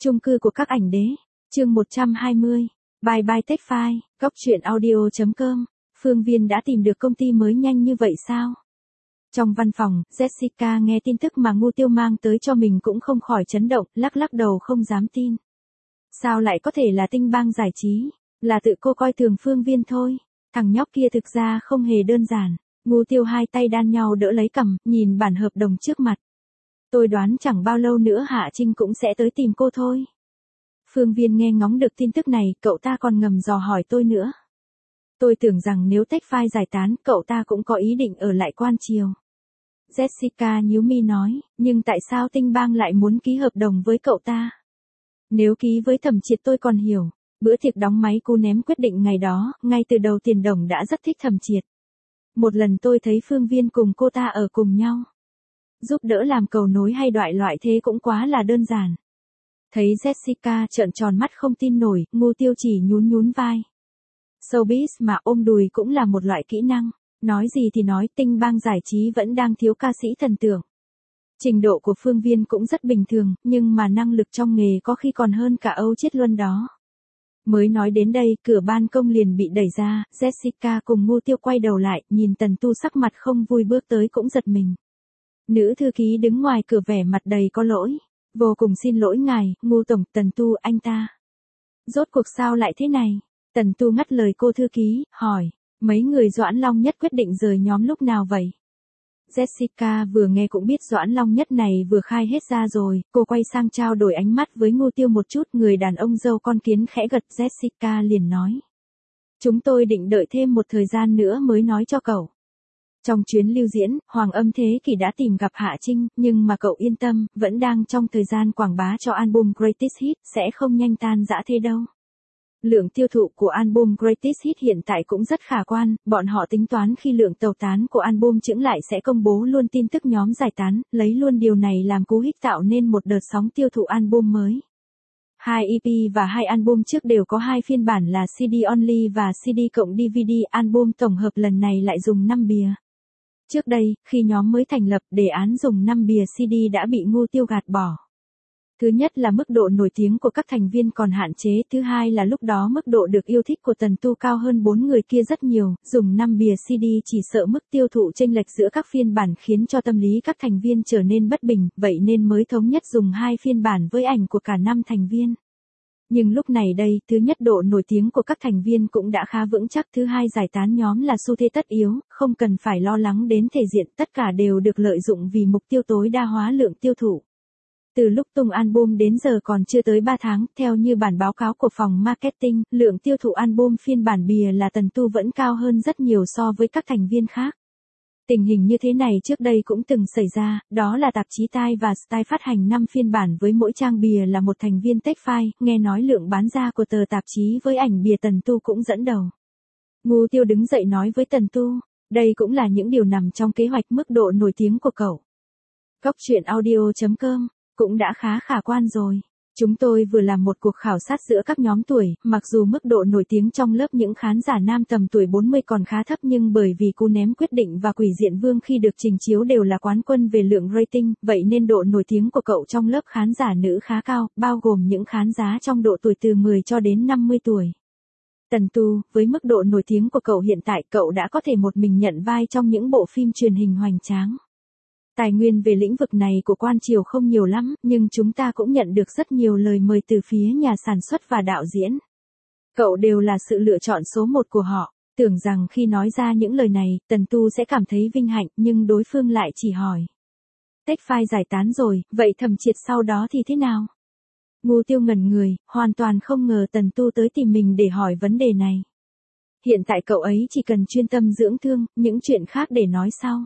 Chung cư của các ảnh đế. Chương 120. Bye bye Tech File. Góc truyện audio.com. Phương Viên đã tìm được công ty mới nhanh như vậy sao? Trong văn phòng, Jessica nghe tin tức mà Ngô Tiêu mang tới cho mình cũng không khỏi chấn động, lắc lắc đầu không dám tin. Sao lại có thể là Tinh Bang Giải trí? Là tự cô coi thường Phương Viên thôi. Thằng nhóc kia thực ra không hề đơn giản. Ngô Tiêu hai tay đan nhau đỡ lấy cằm, nhìn bản hợp đồng trước mặt. Tôi đoán chẳng bao lâu nữa Hạ Trinh cũng sẽ tới tìm cô thôi. Phương Viên nghe ngóng được tin tức này, cậu ta còn ngầm dò hỏi tôi nữa. Tôi tưởng rằng nếu Tech File giải tán, cậu ta cũng có ý định ở lại Quan Triều. Jessica nhíu mi nói, nhưng tại sao Tinh Bang lại muốn ký hợp đồng với cậu ta? Nếu ký với Thẩm Triệt tôi còn hiểu. Bữa tiệc đóng máy cú ném quyết định ngày đó, ngay từ đầu Tiền Đồng đã rất thích Thẩm Triệt. Một lần tôi thấy Phương Viên cùng cô ta ở cùng nhau. Giúp đỡ làm cầu nối hay đoại loại thế cũng quá là đơn giản. Thấy Jessica trợn tròn mắt không tin nổi, Ngô Tiêu chỉ nhún nhún vai. Showbiz mà ôm đùi cũng là một loại kỹ năng. Nói gì thì nói, Tinh Bang Giải trí vẫn đang thiếu ca sĩ thần tượng. Trình độ của Phương Viên cũng rất bình thường, nhưng mà năng lực trong nghề có khi còn hơn cả Âu Chiết Luân đó. Mới nói đến đây, cửa ban công liền bị đẩy ra, Jessica cùng Ngô Tiêu quay đầu lại, nhìn Tần Tu sắc mặt không vui bước tới cũng giật mình. Nữ thư ký đứng ngoài cửa vẻ mặt đầy có lỗi. Vô cùng xin lỗi ngài, Ngô Tổng, Tần Tu anh ta. Rốt cuộc sao lại thế này? Tần Tu ngắt lời cô thư ký, hỏi, mấy người Doãn Long Nhất quyết định rời nhóm lúc nào vậy? Jessica vừa nghe cũng biết Doãn Long Nhất này vừa khai hết ra rồi, cô quay sang trao đổi ánh mắt với Ngô Tiêu một chút, người đàn ông dâu con kiến khẽ gật. Jessica liền nói. Chúng tôi định đợi thêm một thời gian nữa mới nói cho cậu. Trong chuyến lưu diễn, Hoàng Âm Thế Kỷ đã tìm gặp Hạ Trinh, nhưng mà cậu yên tâm, vẫn đang trong thời gian quảng bá cho album Greatest Hits, sẽ không nhanh tan rã thế đâu. Lượng tiêu thụ của album Greatest Hits hiện tại cũng rất khả quan, bọn họ tính toán khi lượng tàu tán của album chững lại sẽ công bố luôn tin tức nhóm giải tán, lấy luôn điều này làm cú hích tạo nên một đợt sóng tiêu thụ album mới. 2 EP và 2 album trước đều có 2 phiên bản là CD only và CD cộng DVD, album tổng hợp lần này lại dùng 5 bìa. Trước đây, khi nhóm mới thành lập, đề án dùng 5 bìa CD đã bị Ngô Tiêu gạt bỏ. Thứ nhất là mức độ nổi tiếng của các thành viên còn hạn chế, thứ hai là lúc đó mức độ được yêu thích của Tần Tu cao hơn 4 người kia rất nhiều, dùng 5 bìa CD chỉ sợ mức tiêu thụ chênh lệch giữa các phiên bản khiến cho tâm lý các thành viên trở nên bất bình, vậy nên mới thống nhất dùng 2 phiên bản với ảnh của cả 5 thành viên. Nhưng lúc này đây, thứ nhất độ nổi tiếng của các thành viên cũng đã khá vững chắc, thứ hai giải tán nhóm là xu thế tất yếu, không cần phải lo lắng đến thể diện, tất cả đều được lợi dụng vì mục tiêu tối đa hóa lượng tiêu thụ. Từ lúc tung album đến giờ còn chưa tới 3 tháng, theo như bản báo cáo của phòng marketing, lượng tiêu thụ album phiên bản bìa là Tần Tu vẫn cao hơn rất nhiều so với các thành viên khác. Tình hình như thế này trước đây cũng từng xảy ra, đó là tạp chí Time và Style phát hành 5 phiên bản với mỗi trang bìa là một thành viên Tech File, nghe nói lượng bán ra của tờ tạp chí với ảnh bìa Tần Tu cũng dẫn đầu. Ngô Tiêu đứng dậy nói với Tần Tu, đây cũng là những điều nằm trong kế hoạch mức độ nổi tiếng của cậu. Góc truyện audio.com, cũng đã khá khả quan rồi. Chúng tôi vừa làm một cuộc khảo sát giữa các nhóm tuổi, mặc dù mức độ nổi tiếng trong lớp những khán giả nam tầm tuổi 40 còn khá thấp nhưng bởi vì Cú Ném Quyết Định và Quỷ Diện Vương khi được trình chiếu đều là quán quân về lượng rating, vậy nên độ nổi tiếng của cậu trong lớp khán giả nữ khá cao, bao gồm những khán giả trong độ tuổi từ 10 cho đến 50 tuổi. Tần Tu, với mức độ nổi tiếng của cậu hiện tại, cậu đã có thể một mình nhận vai trong những bộ phim truyền hình hoành tráng. Tài nguyên về lĩnh vực này của Quan Triều không nhiều lắm, nhưng chúng ta cũng nhận được rất nhiều lời mời từ phía nhà sản xuất và đạo diễn. Cậu đều là sự lựa chọn số 1 của họ. Tưởng rằng khi nói ra những lời này, Tần Tu sẽ cảm thấy vinh hạnh, nhưng đối phương lại chỉ hỏi. Tech File giải tán rồi, vậy Thẩm Triệt sau đó thì thế nào? Ngô Tiêu ngẩn người, hoàn toàn không ngờ Tần Tu tới tìm mình để hỏi vấn đề này. Hiện tại cậu ấy chỉ cần chuyên tâm dưỡng thương, những chuyện khác để nói sau.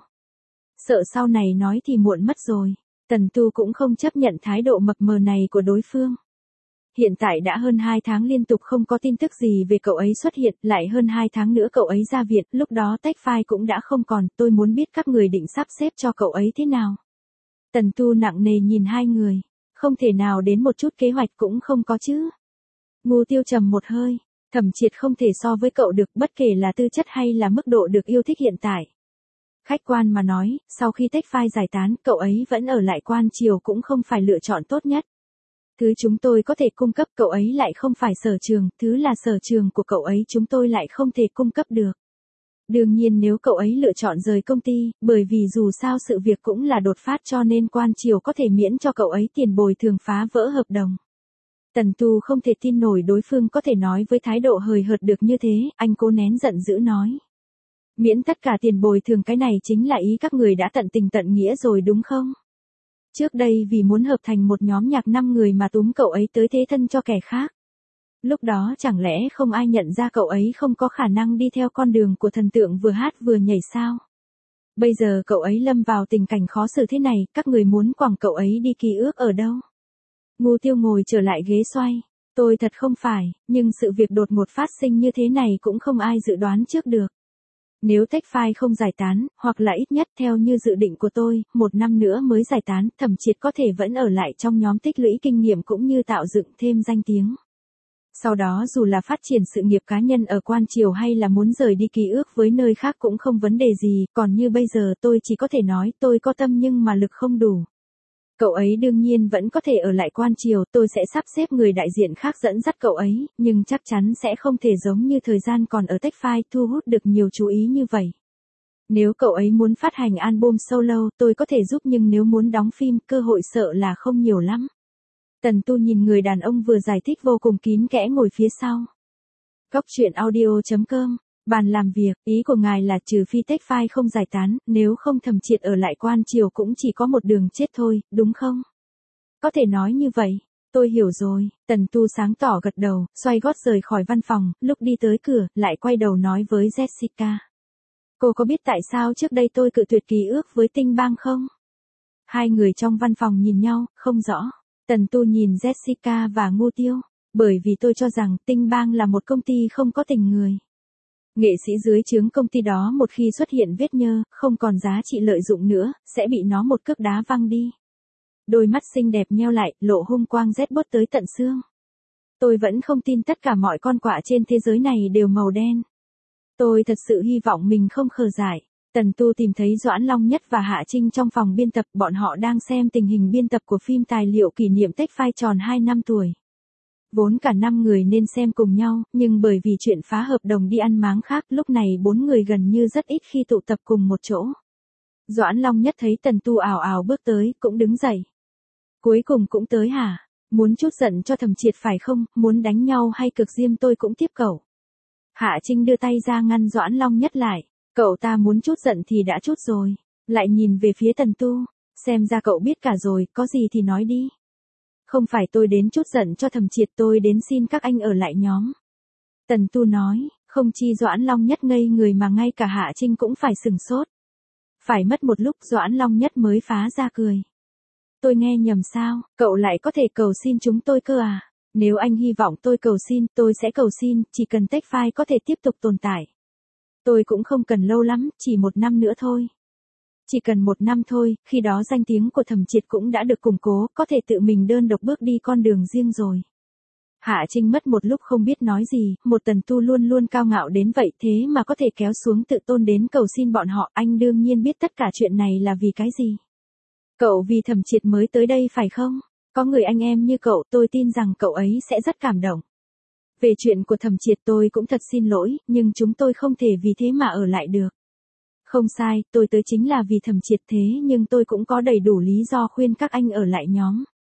Sợ sau này nói thì muộn mất rồi. Tần Tu cũng không chấp nhận thái độ mập mờ này của đối phương. Hiện tại đã hơn 2 tháng liên tục không có tin tức gì về cậu ấy xuất hiện, lại hơn 2 tháng nữa cậu ấy ra viện, lúc đó Tech File cũng đã không còn, tôi muốn biết các người định sắp xếp cho cậu ấy thế nào. Tần Tu nặng nề nhìn hai người, không thể nào đến một chút kế hoạch cũng không có chứ. Ngô Tiêu trầm một hơi, Thẩm Triệt không thể so với cậu được, bất kể là tư chất hay là mức độ được yêu thích hiện tại. Khách quan mà nói, sau khi Tech File giải tán, cậu ấy vẫn ở lại Quan Triều cũng không phải lựa chọn tốt nhất. Thứ chúng tôi có thể cung cấp cậu ấy lại không phải sở trường, thứ là sở trường của cậu ấy chúng tôi lại không thể cung cấp được. Đương nhiên nếu cậu ấy lựa chọn rời công ty, bởi vì dù sao sự việc cũng là đột phát cho nên quan triều có thể miễn cho cậu ấy tiền bồi thường phá vỡ hợp đồng. Tần Tu không thể tin nổi đối phương có thể nói với thái độ hời hợt được như thế, anh cố nén giận dữ nói. Miễn tất cả tiền bồi thường, cái này chính là ý các người đã tận tình tận nghĩa rồi đúng không? Trước đây vì muốn hợp thành một nhóm nhạc 5 người mà túm cậu ấy tới thế thân cho kẻ khác. Lúc đó chẳng lẽ không ai nhận ra cậu ấy không có khả năng đi theo con đường của thần tượng vừa hát vừa nhảy sao? Bây giờ cậu ấy lâm vào tình cảnh khó xử thế này, các người muốn quẳng cậu ấy đi ký ức ở đâu? Ngô Tiêu ngồi trở lại ghế xoay. Tôi thật không phải, nhưng sự việc đột ngột phát sinh như thế này cũng không ai dự đoán trước được. Nếu Tech File không giải tán, hoặc là ít nhất theo như dự định của tôi, 1 năm nữa mới giải tán, Thẩm Triệt có thể vẫn ở lại trong nhóm tích lũy kinh nghiệm cũng như tạo dựng thêm danh tiếng. Sau đó dù là phát triển sự nghiệp cá nhân ở Quan Triều hay là muốn rời đi ký ức với nơi khác cũng không vấn đề gì, còn như bây giờ tôi chỉ có thể nói tôi có tâm nhưng mà lực không đủ. Cậu ấy đương nhiên vẫn có thể ở lại Quan Triều, tôi sẽ sắp xếp người đại diện khác dẫn dắt cậu ấy, nhưng chắc chắn sẽ không thể giống như thời gian còn ở Tech File thu hút được nhiều chú ý như vậy. Nếu cậu ấy muốn phát hành album solo, tôi có thể giúp nhưng nếu muốn đóng phim, cơ hội sợ là không nhiều lắm. Tần Tu nhìn người đàn ông vừa giải thích vô cùng kín kẽ ngồi phía sau. Góc truyện audio.com, bàn làm việc, ý của ngài là trừ phi Tech File không giải tán, nếu không Thẩm Triệt ở lại Quan Triều cũng chỉ có một đường chết thôi, đúng không? Có thể nói như vậy, tôi hiểu rồi, Tần Tu sáng tỏ gật đầu, xoay gót rời khỏi văn phòng, lúc đi tới cửa, lại quay đầu nói với Jessica. Cô có biết tại sao trước đây tôi cự tuyệt ký ức với Tinh Bang không? Hai người trong văn phòng nhìn nhau, không rõ. Tần Tu nhìn Jessica và Ngô Tiêu, bởi vì tôi cho rằng Tinh Bang là một công ty không có tình người. Nghệ sĩ dưới trướng công ty đó một khi xuất hiện vết nhơ, không còn giá trị lợi dụng nữa, sẽ bị nó một cước đá văng đi. Đôi mắt xinh đẹp nheo lại, lộ hung quang rét buốt tới tận xương. Tôi vẫn không tin tất cả mọi con quạ trên thế giới này đều màu đen. Tôi thật sự hy vọng mình không khờ dại. Tần Tu tìm thấy Doãn Long Nhất và Hạ Trinh trong phòng biên tập, bọn họ đang xem tình hình biên tập của phim tài liệu kỷ niệm Tech File tròn 2 năm tuổi. Vốn cả 5 người nên xem cùng nhau, nhưng bởi vì chuyện phá hợp đồng đi ăn máng khác, lúc này 4 người gần như rất ít khi tụ tập cùng một chỗ. Doãn Long Nhất thấy Tần Tu ào ào bước tới, cũng đứng dậy. Cuối cùng cũng tới hả? Muốn chút giận cho Thẩm Triệt phải không? Muốn đánh nhau hay cực diêm tôi cũng tiếp cậu. Hạ Trinh đưa tay ra ngăn Doãn Long Nhất lại. Cậu ta muốn chút giận thì đã chút rồi. Lại nhìn về phía Tần Tu. Xem ra cậu biết cả rồi, có gì thì nói đi. Không phải tôi đến chút giận cho Thẩm Triệt, tôi đến xin các anh ở lại nhóm. Tần Tu nói, không chi Doãn Long Nhất ngây người mà ngay cả Hạ Trinh cũng phải sửng sốt. Phải mất một lúc Doãn Long Nhất mới phá ra cười. Tôi nghe nhầm sao, cậu lại có thể cầu xin chúng tôi cơ à? Nếu anh hy vọng tôi cầu xin, tôi sẽ cầu xin, chỉ cần Tech File có thể tiếp tục tồn tại. Tôi cũng không cần lâu lắm, chỉ 1 năm nữa thôi. Chỉ cần 1 năm thôi, khi đó danh tiếng của Thẩm Triệt cũng đã được củng cố, có thể tự mình đơn độc bước đi con đường riêng rồi. Hạ Trinh mất một lúc không biết nói gì, một Tần Tu luôn luôn cao ngạo đến vậy thế mà có thể kéo xuống tự tôn đến cầu xin bọn họ, anh đương nhiên biết tất cả chuyện này là vì cái gì. Cậu vì Thẩm Triệt mới tới đây phải không? Có người anh em như cậu, tôi tin rằng cậu ấy sẽ rất cảm động. Về chuyện của Thẩm Triệt tôi cũng thật xin lỗi, nhưng chúng tôi không thể vì thế mà ở lại được. Không sai, tôi tới chính là vì Thẩm Triệt thế nhưng tôi cũng có đầy đủ lý do khuyên các anh ở lại nhóm.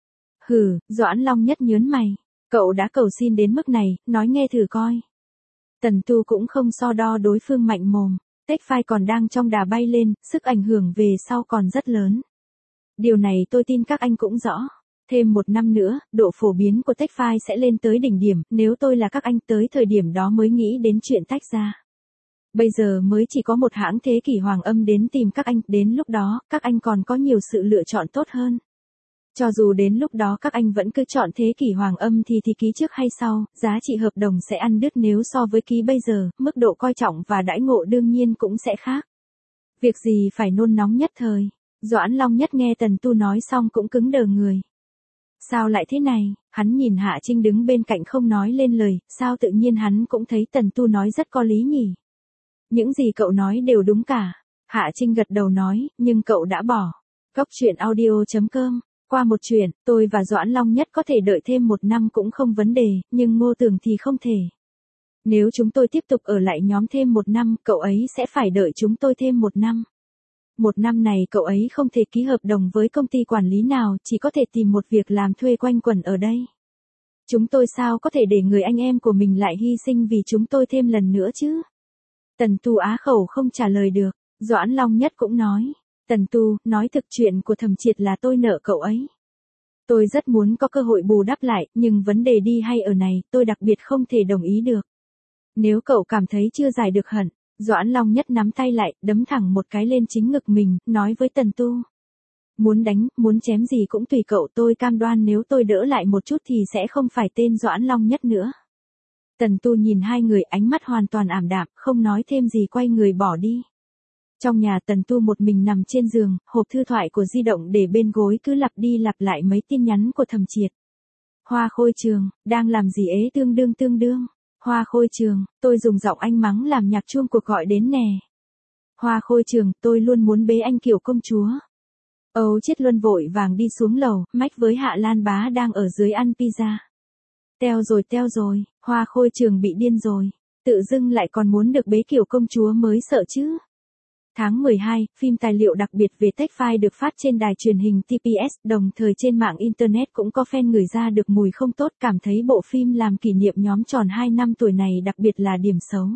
Hừ, Doãn Long Nhất nhớn mày. Cậu đã cầu xin đến mức này, nói nghe thử coi. Tần Tu cũng không so đo đối phương mạnh mồm. Tech File còn đang trong đà bay lên, sức ảnh hưởng về sau còn rất lớn. Điều này tôi tin các anh cũng rõ. Thêm 1 năm nữa, độ phổ biến của Tech File sẽ lên tới đỉnh điểm, nếu tôi là các anh tới thời điểm đó mới nghĩ đến chuyện tách ra. Bây giờ mới chỉ có một hãng thế kỷ hoàng âm đến tìm các anh, đến lúc đó, các anh còn có nhiều sự lựa chọn tốt hơn. Cho dù đến lúc đó các anh vẫn cứ chọn thế kỷ hoàng âm thì ký trước hay sau, giá trị hợp đồng sẽ ăn đứt nếu so với ký bây giờ, mức độ coi trọng và đãi ngộ đương nhiên cũng sẽ khác. Việc gì phải nôn nóng nhất thời. Doãn Long Nhất nghe Tần Tu nói xong cũng cứng đờ người. Sao lại thế này? Hắn nhìn Hạ Trinh đứng bên cạnh không nói lên lời, sao tự nhiên hắn cũng thấy Tần Tu nói rất có lý nhỉ? Những gì cậu nói đều đúng cả. Hạ Trinh gật đầu nói, nhưng cậu đã bỏ. Góc truyện audio.com Qua một chuyện, tôi và Doãn Long Nhất có thể đợi thêm 1 năm cũng không vấn đề, nhưng Ngô Tường thì không thể. Nếu chúng tôi tiếp tục ở lại nhóm thêm 1 năm, cậu ấy sẽ phải đợi chúng tôi thêm 1 năm. 1 năm này cậu ấy không thể ký hợp đồng với công ty quản lý nào, chỉ có thể tìm một việc làm thuê quanh quẩn ở đây. Chúng tôi sao có thể để người anh em của mình lại hy sinh vì chúng tôi thêm lần nữa chứ? Tần Tu á khẩu không trả lời được, Doãn Long Nhất cũng nói. Tần Tu, nói thực chuyện của Thẩm Triệt là tôi nợ cậu ấy. Tôi rất muốn có cơ hội bù đắp lại, nhưng vấn đề đi hay ở này, tôi đặc biệt không thể đồng ý được. Nếu cậu cảm thấy chưa giải được hận, Doãn Long Nhất nắm tay lại, đấm thẳng một cái lên chính ngực mình, nói với Tần Tu. Muốn đánh, muốn chém gì cũng tùy cậu, tôi cam đoan nếu tôi đỡ lại một chút thì sẽ không phải tên Doãn Long Nhất nữa. Tần Tu nhìn hai người, ánh mắt hoàn toàn ảm đạm, không nói thêm gì, quay người bỏ đi. Trong nhà Tần Tu một mình nằm trên giường, hộp thư thoại của di động để bên gối cứ lặp đi lặp lại mấy tin nhắn của Thẩm Triệt. Hoa Khôi Trường, đang làm gì ế tương đương. Hoa Khôi Trường, tôi dùng giọng anh mắng làm nhạc chuông cuộc gọi đến nè. Hoa Khôi Trường, tôi luôn muốn bế anh kiểu công chúa. Âu Chiết Luân vội vàng đi xuống lầu, mách với Hạ Lan Bá đang ở dưới ăn pizza. Teo rồi, Hoa Khôi Trường bị điên rồi. Tự dưng lại còn muốn được bế kiểu công chúa mới sợ chứ. Tháng 12, phim tài liệu đặc biệt về Techfile được phát trên đài truyền hình TPS, đồng thời trên mạng Internet cũng có fan ngửi ra được mùi không tốt, cảm thấy bộ phim làm kỷ niệm nhóm tròn 2 năm tuổi này đặc biệt là điểm xấu.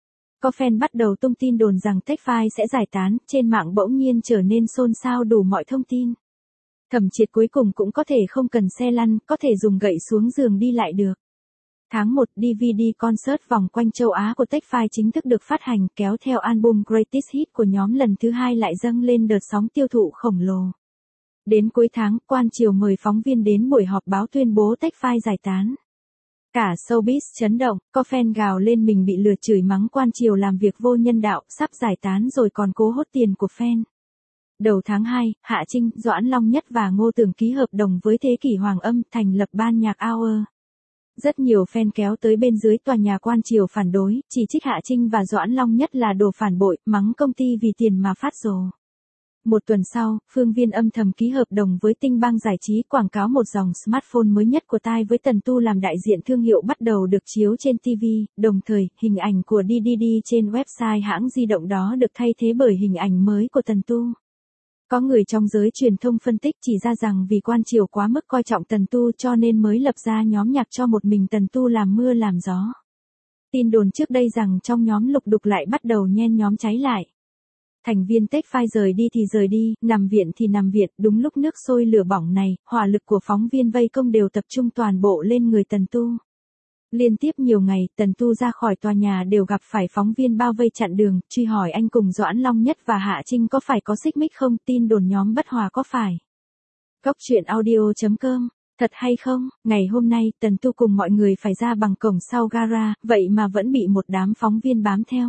Có fan bắt đầu tung tin đồn rằng Techfile sẽ giải tán, trên mạng bỗng nhiên trở nên xôn xao đủ mọi thông tin. Thẩm Triệt cuối cùng cũng có thể không cần xe lăn, có thể dùng gậy xuống giường đi lại được. Tháng 1, DVD concert vòng quanh châu Á của Techfile chính thức được phát hành, kéo theo album Greatest Hits của nhóm lần thứ 2 lại dâng lên đợt sóng tiêu thụ khổng lồ. Đến cuối tháng, Quan Triều mời phóng viên đến buổi họp báo tuyên bố Techfile giải tán. Cả showbiz chấn động, có fan gào lên mình bị lừa, chửi mắng Quan Triều làm việc vô nhân đạo, sắp giải tán rồi còn cố hốt tiền của fan. Đầu tháng 2, Hạ Trinh, Doãn Long Nhất và Ngô Tường ký hợp đồng với Thế Kỷ Hoàng Âm, thành lập ban nhạc Hour. Rất nhiều fan kéo tới bên dưới tòa nhà Quan Triều phản đối, chỉ trích Hạ Trinh và Doãn Long Nhất là đồ phản bội, mắng công ty vì tiền mà phát rồ. Một tuần sau, Phương Viên âm thầm ký hợp đồng với Tinh Bang Giải trí, quảng cáo một dòng smartphone mới nhất của tai với Tần Tu làm đại diện thương hiệu bắt đầu được chiếu trên TV, đồng thời, hình ảnh của DDD trên website hãng di động đó được thay thế bởi hình ảnh mới của Tần Tu. Có người trong giới truyền thông phân tích chỉ ra rằng vì Quan Triều quá mức coi trọng Tần Tu cho nên mới lập ra nhóm nhạc cho một mình Tần Tu làm mưa làm gió. Tin đồn trước đây rằng trong nhóm lục đục lại bắt đầu nhen nhóm cháy lại. Thành viên Techfile rời đi thì rời đi, nằm viện thì nằm viện, đúng lúc nước sôi lửa bỏng này, hỏa lực của phóng viên vây công đều tập trung toàn bộ lên người Tần Tu. Liên tiếp nhiều ngày, Tần Tu ra khỏi tòa nhà đều gặp phải phóng viên bao vây chặn đường, truy hỏi anh cùng Doãn Long Nhất và Hạ Trinh có phải có xích mích không, tin đồn nhóm bất hòa có phải. Góc truyện audio.com, thật hay không, ngày hôm nay, Tần Tu cùng mọi người phải ra bằng cổng sau gara, vậy mà vẫn bị một đám phóng viên bám theo.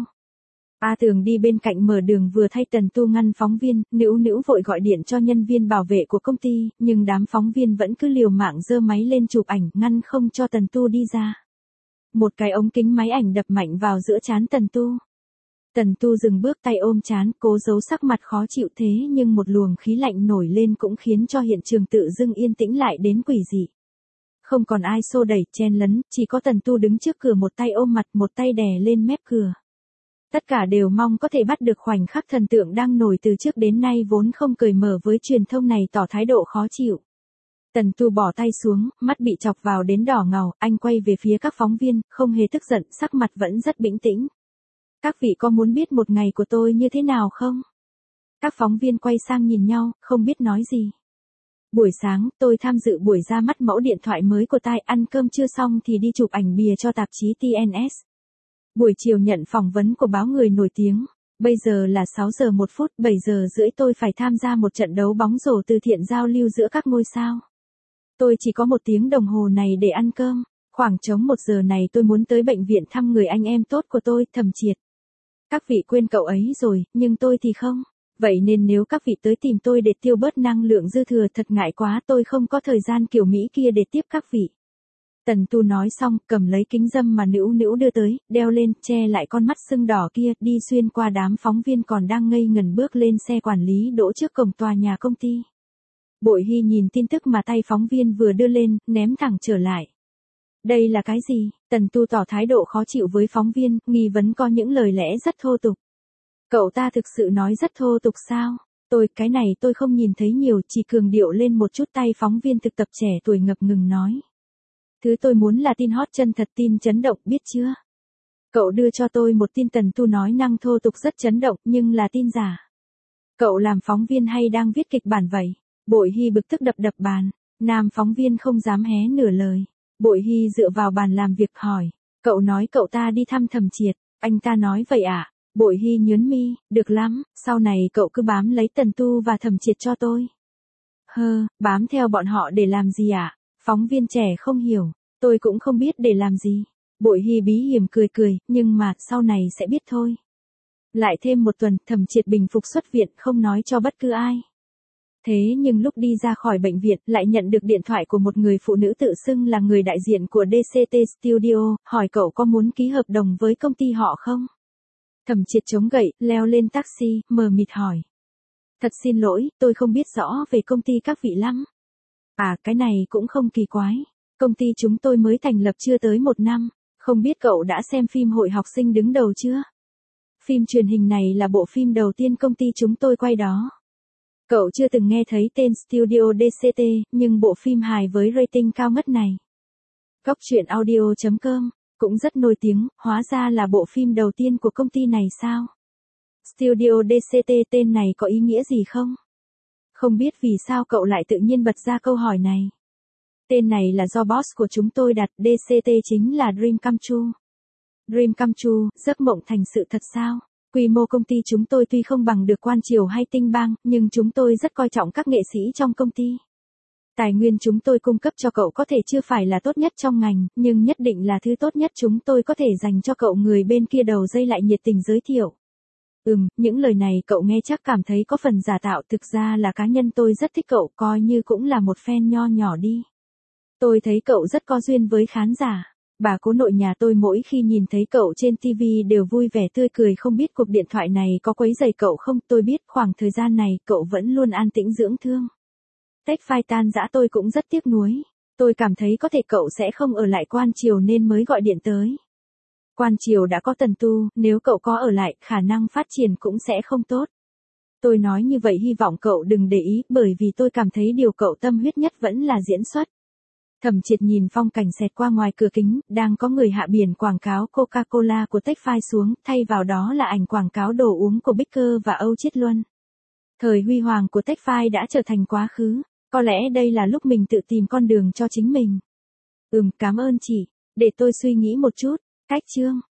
A Tường đi bên cạnh mở đường vừa thay Tần Tu ngăn phóng viên, Nữu Nữu vội gọi điện cho nhân viên bảo vệ của công ty, nhưng đám phóng viên vẫn cứ liều mạng giơ máy lên chụp ảnh, ngăn không cho Tần Tu đi ra. Một cái ống kính máy ảnh đập mạnh vào giữa trán Tần Tu. Tần Tu dừng bước, tay ôm trán, cố giấu sắc mặt khó chịu, thế nhưng một luồng khí lạnh nổi lên cũng khiến cho hiện trường tự dưng yên tĩnh lại đến quỷ dị. Không còn ai xô đẩy, chen lấn, chỉ có Tần Tu đứng trước cửa, một tay ôm mặt, một tay đè lên mép cửa. Tất cả đều mong có thể bắt được khoảnh khắc thần tượng đang nổi từ trước đến nay vốn không cởi mở với truyền thông này tỏ thái độ khó chịu. Tần Tu bỏ tay xuống, mắt bị chọc vào đến đỏ ngầu, anh quay về phía các phóng viên, không hề tức giận, sắc mặt vẫn rất bình tĩnh. Các vị có muốn biết một ngày của tôi như thế nào không? Các phóng viên quay sang nhìn nhau, không biết nói gì. Buổi sáng, tôi tham dự buổi ra mắt mẫu điện thoại mới của tai, ăn cơm chưa xong thì đi chụp ảnh bìa cho tạp chí TNS. Buổi chiều nhận phỏng vấn của báo người nổi tiếng. Bây giờ là 6 giờ 1 phút, 7 giờ rưỡi tôi phải tham gia một trận đấu bóng rổ từ thiện giao lưu giữa các ngôi sao. Tôi chỉ có 1 tiếng đồng hồ này để ăn cơm. Khoảng trống 1 giờ này tôi muốn tới bệnh viện thăm người anh em tốt của tôi, Thẩm Triệt. Các vị quên cậu ấy rồi, nhưng tôi thì không. Vậy nên nếu các vị tới tìm tôi để tiêu bớt năng lượng dư thừa, thật ngại quá, tôi không có thời gian kiểu Mỹ kia để tiếp các vị. Tần Tu nói xong, cầm lấy kính râm mà Nữu Nữu đưa tới, đeo lên, che lại con mắt sưng đỏ kia, đi xuyên qua đám phóng viên còn đang ngây ngẩn bước lên xe quản lý đỗ trước cổng tòa nhà công ty. Bội Hy nhìn tin tức mà tay phóng viên vừa đưa lên, ném thẳng trở lại. Đây là cái gì? Tần Tu tỏ thái độ khó chịu với phóng viên, nghi vấn có những lời lẽ rất thô tục. Cậu ta thực sự nói rất thô tục sao? Cái này tôi không nhìn thấy nhiều, chỉ cường điệu lên một chút. Tay phóng viên thực tập trẻ tuổi ngập ngừng nói. Thứ tôi muốn là tin hot chân thật, tin chấn động, biết chưa? Cậu đưa cho tôi một tin Tần Tu nói năng thô tục rất chấn động, nhưng là tin giả. Cậu làm phóng viên hay đang viết kịch bản vậy? Bội Hy bực tức đập đập bàn. Nam phóng viên không dám hé nửa lời. Bội Hy dựa vào bàn làm việc hỏi. Cậu nói cậu ta đi thăm Thẩm Triệt, anh ta nói vậy à? Bội Hy nhớn mi, được lắm, sau này cậu cứ bám lấy Tần Tu và Thẩm Triệt cho tôi. Bám theo bọn họ để làm gì ạ? Phóng viên trẻ không hiểu, tôi cũng không biết để làm gì. Bội Hy bí hiểm cười cười, nhưng mà sau này sẽ biết thôi. Lại thêm một tuần, Thẩm Triệt bình phục xuất viện, không nói cho bất cứ ai. Thế nhưng lúc đi ra khỏi bệnh viện, lại nhận được điện thoại của một người phụ nữ tự xưng là người đại diện của DCT Studio, hỏi cậu có muốn ký hợp đồng với công ty họ không? Thẩm Triệt chống gậy, leo lên taxi, mờ mịt hỏi. Thật xin lỗi, tôi không biết rõ về công ty các vị lắm. À, cái này cũng không kỳ quái. Công ty chúng tôi mới thành lập chưa tới 1 năm, không biết cậu đã xem phim Hội học sinh đứng đầu chưa? Phim truyền hình này là bộ phim đầu tiên công ty chúng tôi quay đó. Cậu chưa từng nghe thấy tên Studio DCT, nhưng bộ phim hài với rating cao ngất này. Góc truyện audio.com cũng rất nổi tiếng, hóa ra là bộ phim đầu tiên của công ty này sao? Studio DCT tên này có ý nghĩa gì không? Không biết vì sao cậu lại tự nhiên bật ra câu hỏi này. Tên này là do boss của chúng tôi đặt, DCT chính là Dream Come True. Dream Come True, giấc mộng thành sự thật sao? Quy mô công ty chúng tôi tuy không bằng được Quan Triều hay Tinh Bang, nhưng chúng tôi rất coi trọng các nghệ sĩ trong công ty. Tài nguyên chúng tôi cung cấp cho cậu có thể chưa phải là tốt nhất trong ngành, nhưng nhất định là thứ tốt nhất chúng tôi có thể dành cho cậu. Người bên kia đầu dây lại nhiệt tình giới thiệu. Những lời này cậu nghe chắc cảm thấy có phần giả tạo, thực ra là cá nhân tôi rất thích cậu, coi như cũng là một fan nho nhỏ đi. Tôi thấy cậu rất có duyên với khán giả. Bà cố nội nhà tôi mỗi khi nhìn thấy cậu trên TV đều vui vẻ tươi cười, không biết cuộc điện thoại này có quấy rầy cậu không. Tôi biết khoảng thời gian này cậu vẫn luôn an tĩnh dưỡng thương. Techfile tan rã tôi cũng rất tiếc nuối. Tôi cảm thấy có thể cậu sẽ không ở lại Quan Triều nên mới gọi điện tới. Quan Triều đã có Tần Tu, nếu cậu có ở lại, khả năng phát triển cũng sẽ không tốt. Tôi nói như vậy hy vọng cậu đừng để ý, bởi vì tôi cảm thấy điều cậu tâm huyết nhất vẫn là diễn xuất. Thẩm Triệt nhìn phong cảnh xẹt qua ngoài cửa kính, đang có người hạ biển quảng cáo Coca-Cola của Techfile xuống, thay vào đó là ảnh quảng cáo đồ uống của Bicker và Âu Chiết Luân. Thời huy hoàng của Techfile đã trở thành quá khứ, có lẽ đây là lúc mình tự tìm con đường cho chính mình. Cảm ơn chị, để tôi suy nghĩ một chút. Cách chương